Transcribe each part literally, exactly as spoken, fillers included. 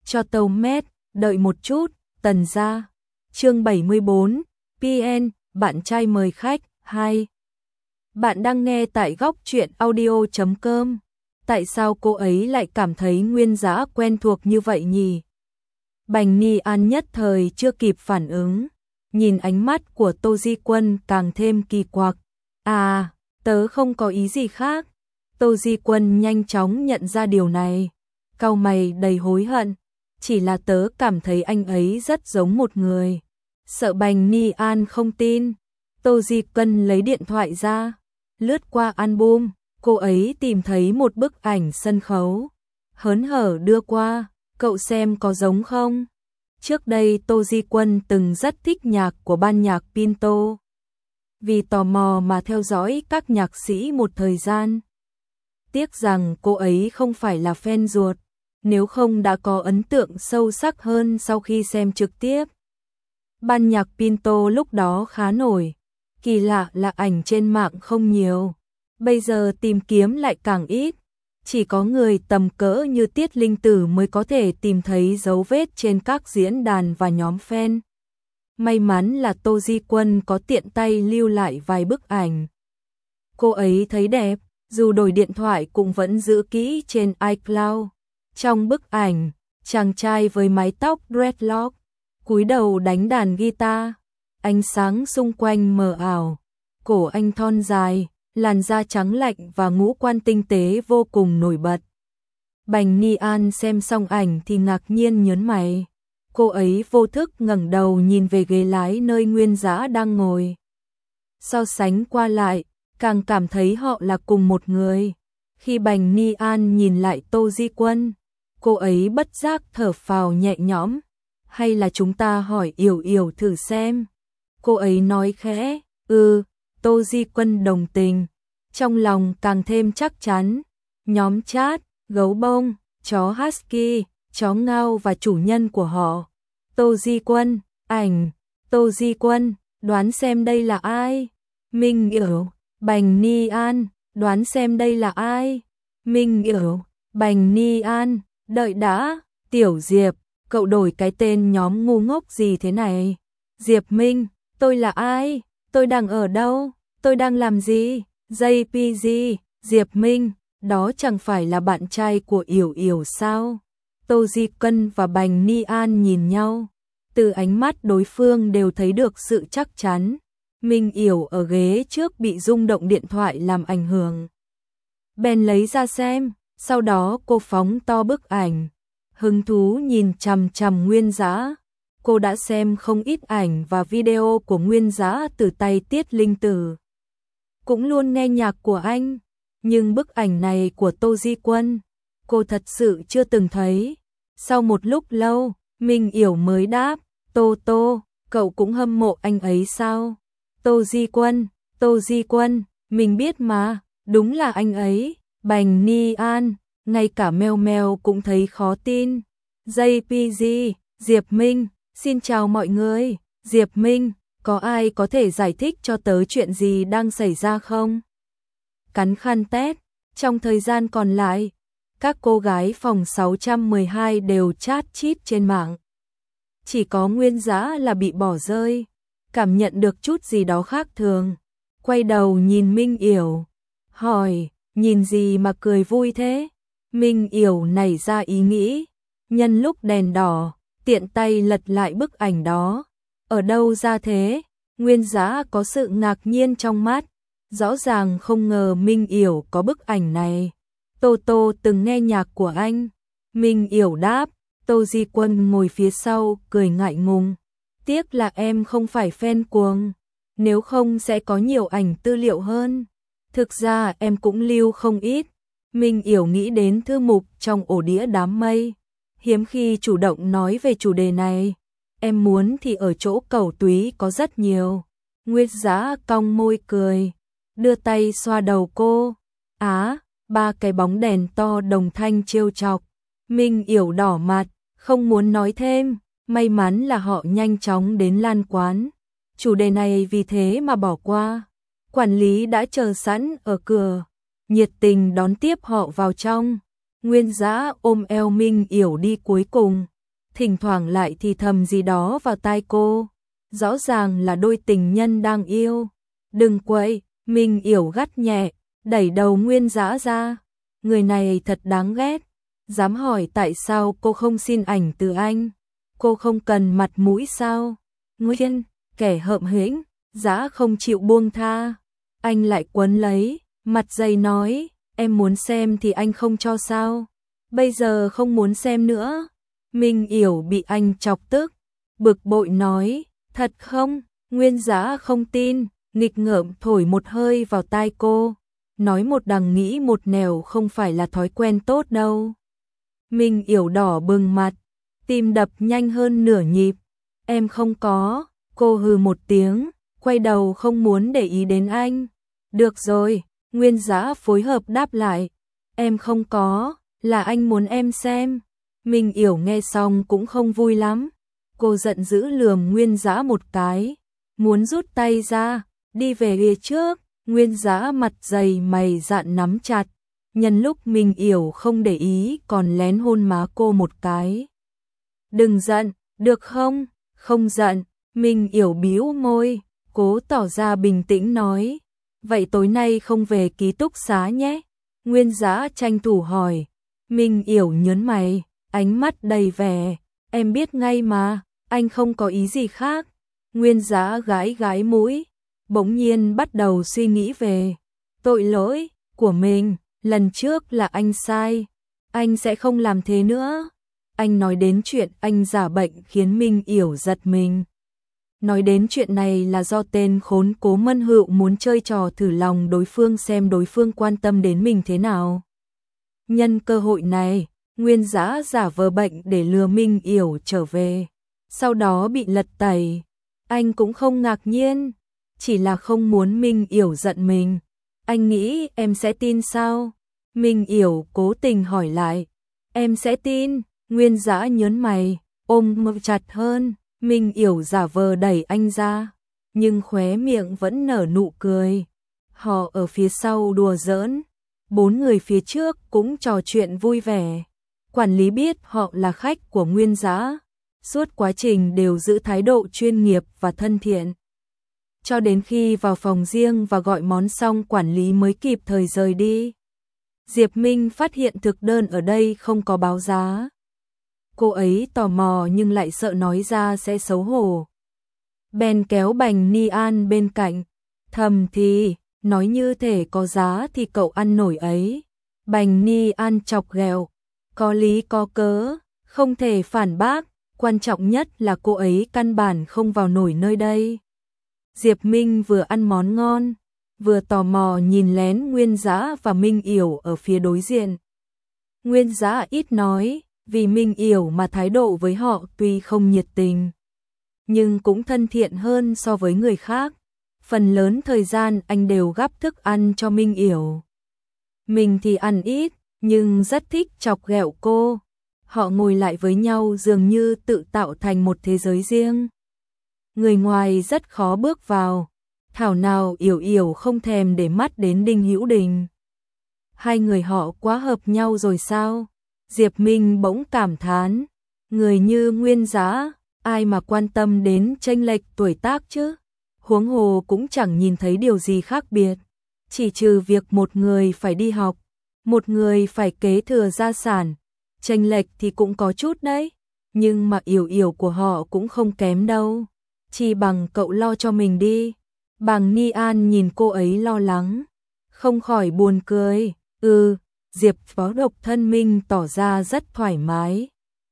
cho tàu mét, đợi một chút, Tần gia. Chương bảy mươi bốn, pê en, bạn trai mời khách, hai. Bạn đang nghe tại góc truyện audio chấm com. Tại sao cô ấy lại cảm thấy Nguyên Dã quen thuộc như vậy nhỉ? Bành Ni An nhất thời chưa kịp phản ứng, nhìn ánh mắt của Tô Di Quân càng thêm kỳ quặc. À, tớ không có ý gì khác. Tô Di Quân nhanh chóng nhận ra điều này, cau mày đầy hối hận. Chỉ là tớ cảm thấy anh ấy rất giống một người. Sợ Bành Ni An không tin, Tô Di Quân lấy điện thoại ra, lướt qua album, cô ấy tìm thấy một bức ảnh sân khấu, hớn hở đưa qua, cậu xem có giống không? Trước đây Tô Di Quân từng rất thích nhạc của ban nhạc Pinto, vì tò mò mà theo dõi các nhạc sĩ một thời gian. Tiếc rằng cô ấy không phải là fan ruột, nếu không đã có ấn tượng sâu sắc hơn sau khi xem trực tiếp. Ban nhạc Pinto lúc đó khá nổi, kỳ lạ là ảnh trên mạng không nhiều, bây giờ tìm kiếm lại càng ít, chỉ có người tầm cỡ như Tiết Linh Tử mới có thể tìm thấy dấu vết trên các diễn đàn và nhóm fan. May mắn là Tô Di Quân có tiện tay lưu lại vài bức ảnh. Cô ấy thấy đẹp, dù đổi điện thoại cũng vẫn giữ kỹ trên iCloud. Trong bức ảnh, chàng trai với mái tóc dreadlock, cúi đầu đánh đàn guitar, ánh sáng xung quanh mờ ảo, cổ anh thon dài, làn da trắng lạnh và ngũ quan tinh tế vô cùng nổi bật. Bành Ni An xem xong ảnh thì ngạc nhiên nhớn mày. Cô ấy vô thức ngẩng đầu nhìn về ghế lái nơi Nguyên Dã đang ngồi. So sánh qua lại, càng cảm thấy họ là cùng một người. Khi Bành Ni An nhìn lại Tô Di Quân, cô ấy bất giác thở phào nhẹ nhõm. Hay là chúng ta hỏi Yểu Yểu thử xem. Cô ấy nói khẽ, ừ, Tô Di Quân đồng tình. Trong lòng càng thêm chắc chắn. Nhóm chat, gấu bông, chó husky, chó ngao và chủ nhân của họ. Tô Di Quân, ảnh, Tô Di Quân, đoán xem đây là ai? Minh Yểu, Bành Ni An, đoán xem đây là ai? Minh Yểu, Bành Ni An, đợi đã, Tiểu Diệp, cậu đổi cái tên nhóm ngu ngốc gì thế này? Diệp Minh, tôi là ai? Tôi đang ở đâu? Tôi đang làm gì? gi pê giê, Diệp Minh, đó chẳng phải là bạn trai của Yểu Yểu sao? Tô Di Quân và Bành Ni An nhìn nhau, từ ánh mắt đối phương đều thấy được sự chắc chắn. Minh Yểu ở ghế trước bị rung động điện thoại làm ảnh hưởng, bèn lấy ra xem, sau đó cô phóng to bức ảnh, hứng thú nhìn chằm chằm Nguyên Dã. Cô đã xem không ít ảnh và video của Nguyên Dã từ tay Tiết Linh Tử, cũng luôn nghe nhạc của anh, nhưng bức ảnh này của Tô Di Quân, cô thật sự chưa từng thấy. Sau một lúc lâu, Minh Yểu mới đáp, Tô Tô, cậu cũng hâm mộ anh ấy sao? Tô Di Quân, Tô Di Quân, mình biết mà, đúng là anh ấy. Bành Ni An, ngay cả Meo Meo cũng thấy khó tin. gi pê giê, Diệp Minh, xin chào mọi người. Diệp Minh, có ai có thể giải thích cho tớ chuyện gì đang xảy ra không? Cắn khăn tét, trong thời gian còn lại, các cô gái phòng sáu trăm mười hai đều chat chít trên mạng. Chỉ có Nguyên Dã là bị bỏ rơi, cảm nhận được chút gì đó khác thường. Quay đầu nhìn Minh Yểu, hỏi, nhìn gì mà cười vui thế? Minh Yểu nảy ra ý nghĩ, nhân lúc đèn đỏ, tiện tay lật lại bức ảnh đó. Ở đâu ra thế? Nguyên Dã có sự ngạc nhiên trong mắt, rõ ràng không ngờ Minh Yểu có bức ảnh này. Tô Tô từng nghe nhạc của anh. Minh Yểu đáp. Tô Di Quân ngồi phía sau cười ngại ngùng. Tiếc là em không phải fan cuồng, nếu không sẽ có nhiều ảnh tư liệu hơn. Thực ra em cũng lưu không ít. Minh Yểu nghĩ đến thư mục trong ổ đĩa đám mây, hiếm khi chủ động nói về chủ đề này. Em muốn thì ở chỗ Cẩu Túy có rất nhiều. Nguyên Dã cong môi cười, đưa tay xoa đầu cô. Á, ba cái bóng đèn to đồng thanh trêu chọc. Minh Yểu đỏ mặt, không muốn nói thêm. May mắn là họ nhanh chóng đến Lan quán, chủ đề này vì thế mà bỏ qua. Quản lý đã chờ sẵn ở cửa, nhiệt tình đón tiếp họ vào trong. Nguyên Dã ôm eo Minh Yểu đi cuối cùng, thỉnh thoảng lại thì thầm gì đó vào tai cô. Rõ ràng là đôi tình nhân đang yêu. Đừng quậy, Minh Yểu gắt nhẹ, đẩy đầu Nguyên Dã ra. Người này thật đáng ghét. Dám hỏi tại sao cô không xin ảnh từ anh? Cô không cần mặt mũi sao? Nguyên, kẻ hợm hĩnh, Dã không chịu buông tha. Anh lại quấn lấy, mặt dày nói, em muốn xem thì anh không cho sao? Bây giờ không muốn xem nữa. Minh Yểu bị anh chọc tức, bực bội nói, thật không? Nguyên Dã không tin, nghịch ngợm thổi một hơi vào tai cô, nói một đằng nghĩ một nẻo không phải là thói quen tốt đâu. Minh Yểu đỏ bừng mặt, tim đập nhanh hơn nửa nhịp. Em không có, cô hừ một tiếng, quay đầu không muốn để ý đến anh. Được rồi, Nguyên Dã phối hợp đáp lại, em không có, là anh muốn em xem. Minh Yểu nghe xong cũng không vui lắm. Cô giận dữ lườm Nguyên Dã một cái, muốn rút tay ra, đi về phía trước. Nguyên Dã mặt dày mày dạn nắm chặt, nhân lúc Minh Yểu không để ý còn lén hôn má cô một cái. Đừng giận, được không? Không giận. Minh Yểu bĩu môi, cố tỏ ra bình tĩnh nói, vậy tối nay không về ký túc xá nhé? Nguyên Dã tranh thủ hỏi. Minh Yểu nhớn mày, ánh mắt đầy vẻ, em biết ngay mà, anh không có ý gì khác. Nguyên Dã gãi gãi mũi, bỗng nhiên bắt đầu suy nghĩ về tội lỗi của mình, lần trước là anh sai, anh sẽ không làm thế nữa. Anh nói đến chuyện anh giả bệnh khiến Minh Yểu giật mình. Nói đến chuyện này là do tên khốn Cố Mân Hựu muốn chơi trò thử lòng đối phương xem đối phương quan tâm đến mình thế nào. Nhân cơ hội này, Nguyên Dã giả vờ bệnh để lừa Minh Yểu trở về, sau đó bị lật tẩy. Anh cũng không ngạc nhiên, chỉ là không muốn Minh Yểu giận mình. Anh nghĩ em sẽ tin sao? Minh Yểu cố tình hỏi lại. Em sẽ tin. Nguyên Dã nhớn mày, ôm ngực chặt hơn. Minh Yểu giả vờ đẩy anh ra, nhưng khóe miệng vẫn nở nụ cười. Họ ở phía sau đùa giỡn, bốn người phía trước cũng trò chuyện vui vẻ. Quản lý biết họ là khách của Nguyên Dã, suốt quá trình đều giữ thái độ chuyên nghiệp và thân thiện. Cho đến khi vào phòng riêng và gọi món xong, quản lý mới kịp thời rời đi. Diệp Minh phát hiện thực đơn ở đây không có báo giá. Cô ấy tò mò nhưng lại sợ nói ra sẽ xấu hổ. Bèn kéo bánh ni an bên cạnh, thầm thì, nói như thể có giá thì cậu ăn nổi ấy. Bánh ni an chọc ghẹo, có lý có cớ, không thể phản bác, quan trọng nhất là cô ấy căn bản không vào nổi nơi đây. Diệp Minh vừa ăn món ngon, vừa tò mò nhìn lén Nguyên Dã và Minh Yểu ở phía đối diện. Nguyên Dã ít nói, vì Minh Yểu mà thái độ với họ tuy không nhiệt tình, nhưng cũng thân thiện hơn so với người khác. Phần lớn thời gian anh đều gắp thức ăn cho Minh Yểu. Mình thì ăn ít, nhưng rất thích chọc ghẹo cô. Họ ngồi lại với nhau dường như tự tạo thành một thế giới riêng. Người ngoài rất khó bước vào, thảo nào Yểu Yểu không thèm để mắt đến Đinh Hữu Đình. Hai người họ quá hợp nhau rồi sao? Diệp Minh bỗng cảm thán, người như Nguyên Dã, ai mà quan tâm đến chênh lệch tuổi tác chứ? Huống hồ cũng chẳng nhìn thấy điều gì khác biệt, chỉ trừ việc một người phải đi học, một người phải kế thừa gia sản. Chênh lệch thì cũng có chút đấy, nhưng mà Yểu Yểu của họ cũng không kém đâu. Chỉ bằng cậu lo cho mình đi. Bàng Ni An nhìn cô ấy lo lắng, không khỏi buồn cười. Ừ, Diệp Phó độc thân Minh tỏ ra rất thoải mái.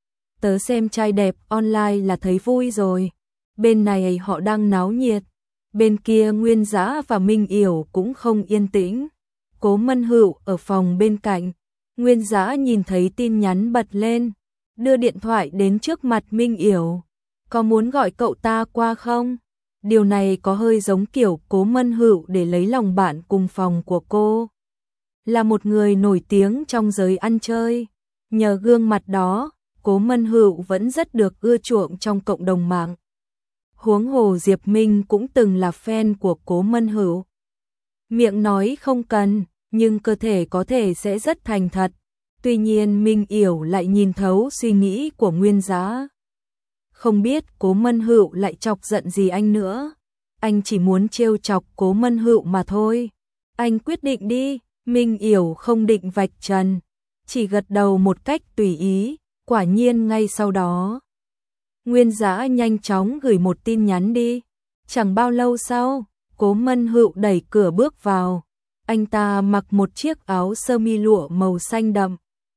Tớ xem trai đẹp online là thấy vui rồi. Bên này họ đang náo nhiệt, bên kia Nguyên Dã và Minh Yểu cũng không yên tĩnh. Cố Mân Hựu ở phòng bên cạnh. Nguyên Dã nhìn thấy tin nhắn bật lên, đưa điện thoại đến trước mặt Minh Yểu. Có muốn gọi cậu ta qua không? Điều này có hơi giống kiểu Cố Mân Hựu để lấy lòng bạn cùng phòng của cô. Là một người nổi tiếng trong giới ăn chơi, nhờ gương mặt đó, Cố Mân Hựu vẫn rất được ưa chuộng trong cộng đồng mạng. Huống hồ Diệp Minh cũng từng là fan của Cố Mân Hựu. Miệng nói không cần, nhưng cơ thể có thể sẽ rất thành thật. Tuy nhiên Minh Yểu lại nhìn thấu suy nghĩ của Nguyên Giá. Không biết Cố Mân Hựu lại chọc giận gì anh nữa. Anh chỉ muốn trêu chọc Cố Mân Hựu mà thôi. Anh quyết định đi. Minh Yểu không định vạch trần, chỉ gật đầu một cách tùy ý. Quả nhiên ngay sau đó, Nguyên Giá nhanh chóng gửi một tin nhắn đi. Chẳng bao lâu sau, Cố Mân Hựu đẩy cửa bước vào. Anh ta mặc một chiếc áo sơ mi lụa màu xanh đậm,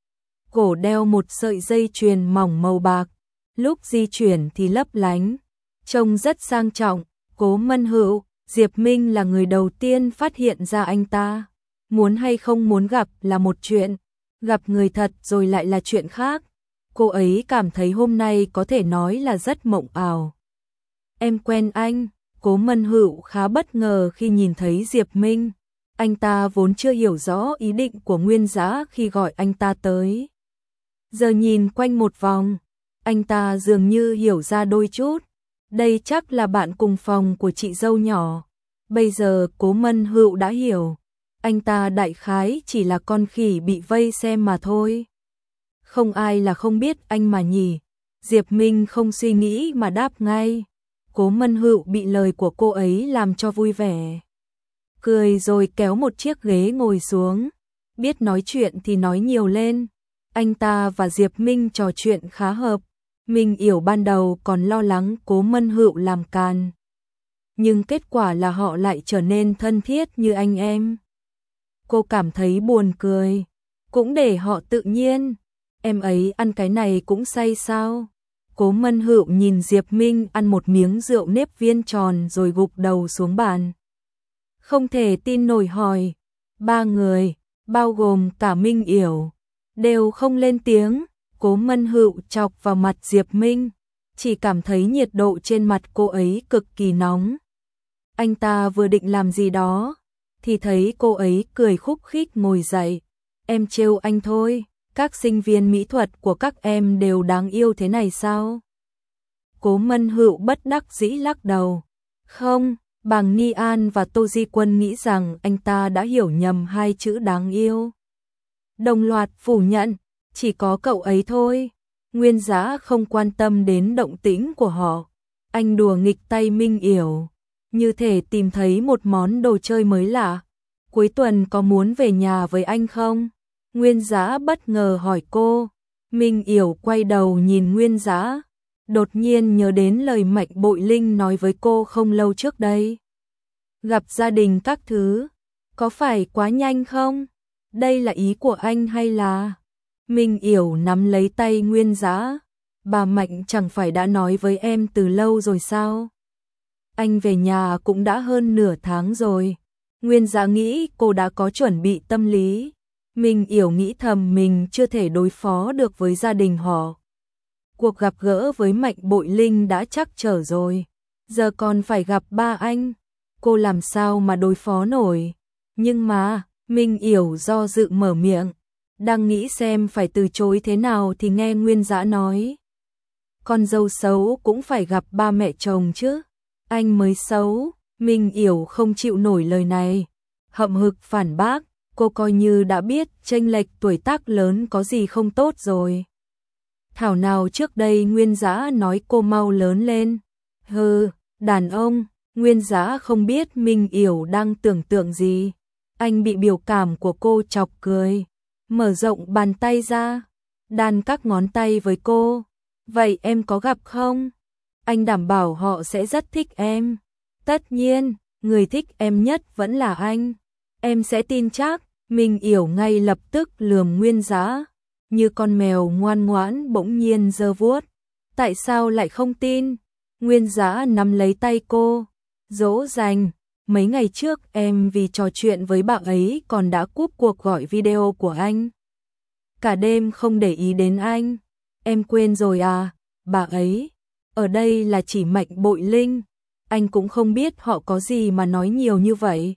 cổ đeo một sợi dây chuyền mỏng màu bạc, lúc di chuyển thì lấp lánh, trông rất sang trọng. Cố Mân Hựu, Diệp Minh là người đầu tiên phát hiện ra anh ta. Muốn hay không muốn gặp là một chuyện, gặp người thật rồi lại là chuyện khác. Cô ấy cảm thấy hôm nay có thể nói là rất mộng ảo. Em quen anh. Cố Mân Hựu khá bất ngờ khi nhìn thấy Diệp Minh. Anh ta vốn chưa hiểu rõ ý định của Nguyên Giá khi gọi anh ta tới. Giờ nhìn quanh một vòng, anh ta dường như hiểu ra đôi chút. Đây chắc là bạn cùng phòng của chị dâu nhỏ. Bây giờ Cố Mân Hựu đã hiểu. Anh ta đại khái chỉ là con khỉ bị vây xem mà thôi. Không ai là không biết anh mà nhỉ. Diệp Minh không suy nghĩ mà đáp ngay. Cố Mân Hựu bị lời của cô ấy làm cho vui vẻ, cười rồi kéo một chiếc ghế ngồi xuống. Biết nói chuyện thì nói nhiều lên. Anh ta và Diệp Minh trò chuyện khá hợp. Minh Yểu ban đầu còn lo lắng Cố Mân Hựu làm càn, nhưng kết quả là họ lại trở nên thân thiết như anh em. Cô cảm thấy buồn cười, cũng để họ tự nhiên. Em ấy ăn cái này cũng say sao? Cố Mân Hựu nhìn Diệp Minh ăn một miếng rượu nếp viên tròn rồi gục đầu xuống bàn. Không thể tin nổi hỏi. Ba người, bao gồm cả Minh Yểu, đều không lên tiếng. Cố Mân Hựu chọc vào mặt Diệp Minh, chỉ cảm thấy nhiệt độ trên mặt cô ấy cực kỳ nóng. Anh ta vừa định làm gì đó, thì thấy cô ấy cười khúc khích ngồi dậy. Em trêu anh thôi. Các sinh viên mỹ thuật của các em đều đáng yêu thế này sao? Cố Mân Hựu bất đắc dĩ lắc đầu. Không, Bàng Ni An và Tô Di Quân nghĩ rằng anh ta đã hiểu nhầm hai chữ đáng yêu. Đồng loạt phủ nhận, chỉ có cậu ấy thôi. Nguyên Giá không quan tâm đến động tĩnh của họ. Anh đùa nghịch tay Minh Yểu, như thể tìm thấy một món đồ chơi mới lạ. Cuối tuần có muốn về nhà với anh không? Nguyên Giá bất ngờ hỏi cô. Minh Yểu quay đầu nhìn Nguyên Giá, đột nhiên nhớ đến lời Mạnh Bội Linh nói với cô không lâu trước đây. Gặp gia đình các thứ, có phải quá nhanh không? Đây là ý của anh hay là... Minh Yểu nắm lấy tay Nguyên Giá. Bà Mạnh chẳng phải đã nói với em từ lâu rồi sao? Anh về nhà cũng đã hơn nửa tháng rồi. Nguyên Giá nghĩ cô đã có chuẩn bị tâm lý. Minh Yểu nghĩ thầm mình chưa thể đối phó được với gia đình họ. Cuộc gặp gỡ với Mạnh Bội Linh đã chắc trở rồi. Giờ còn phải gặp ba anh. Cô làm sao mà đối phó nổi? Nhưng mà, Minh Yểu do dự mở miệng. Đang nghĩ xem phải từ chối thế nào thì nghe Nguyên Giá nói. Con dâu xấu cũng phải gặp ba mẹ chồng chứ. Anh mới xấu. Minh Yểu không chịu nổi lời này, hậm hực phản bác. Cô coi như đã biết chênh lệch tuổi tác lớn có gì không tốt rồi. Thảo nào trước đây Nguyên Giá nói cô mau lớn lên. Hừ, đàn ông. Nguyên Giá không biết Minh Yểu đang tưởng tượng gì. Anh bị biểu cảm của cô chọc cười, mở rộng bàn tay ra, đan các ngón tay với cô. Vậy em có gặp không? Anh đảm bảo họ sẽ rất thích em. Tất nhiên, người thích em nhất vẫn là anh. Em sẽ tin chắc. Minh Yểu ngay lập tức lườm Nguyên Giá, như con mèo ngoan ngoãn bỗng nhiên giơ vuốt. Tại sao lại không tin? Nguyên Giá nắm lấy tay cô, dỗ dành. Mấy ngày trước em vì trò chuyện với bạn ấy còn đã cúp cuộc gọi video của anh. Cả đêm không để ý đến anh. Em quên rồi à? Bà ấy, ở đây là chỉ Mạnh Bội Linh. Anh cũng không biết họ có gì mà nói nhiều như vậy.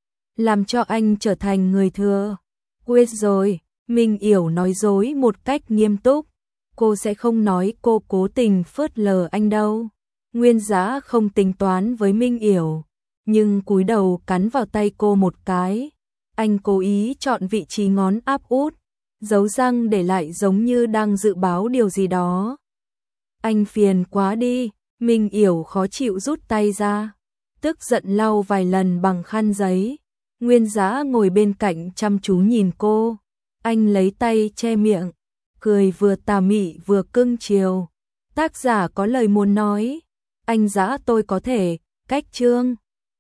Làm cho anh trở thành người thừa. Quên rồi, Minh Yểu nói dối một cách nghiêm túc. Cô sẽ không nói cô cố tình phớt lờ anh đâu. Nguyên Giá không tính toán với Minh Yểu, nhưng cúi đầu cắn vào tay cô một cái. Anh cố ý chọn vị trí ngón áp út, dấu răng để lại giống như đang dự báo điều gì đó. Anh phiền quá đi, Minh Yểu khó chịu rút tay ra, tức giận lau vài lần bằng khăn giấy. Nguyên Dã ngồi bên cạnh chăm chú nhìn cô, anh lấy tay che miệng, cười vừa tà mị vừa cưng chiều. Tác giả có lời muốn nói, anh Dã tôi có thể cách chương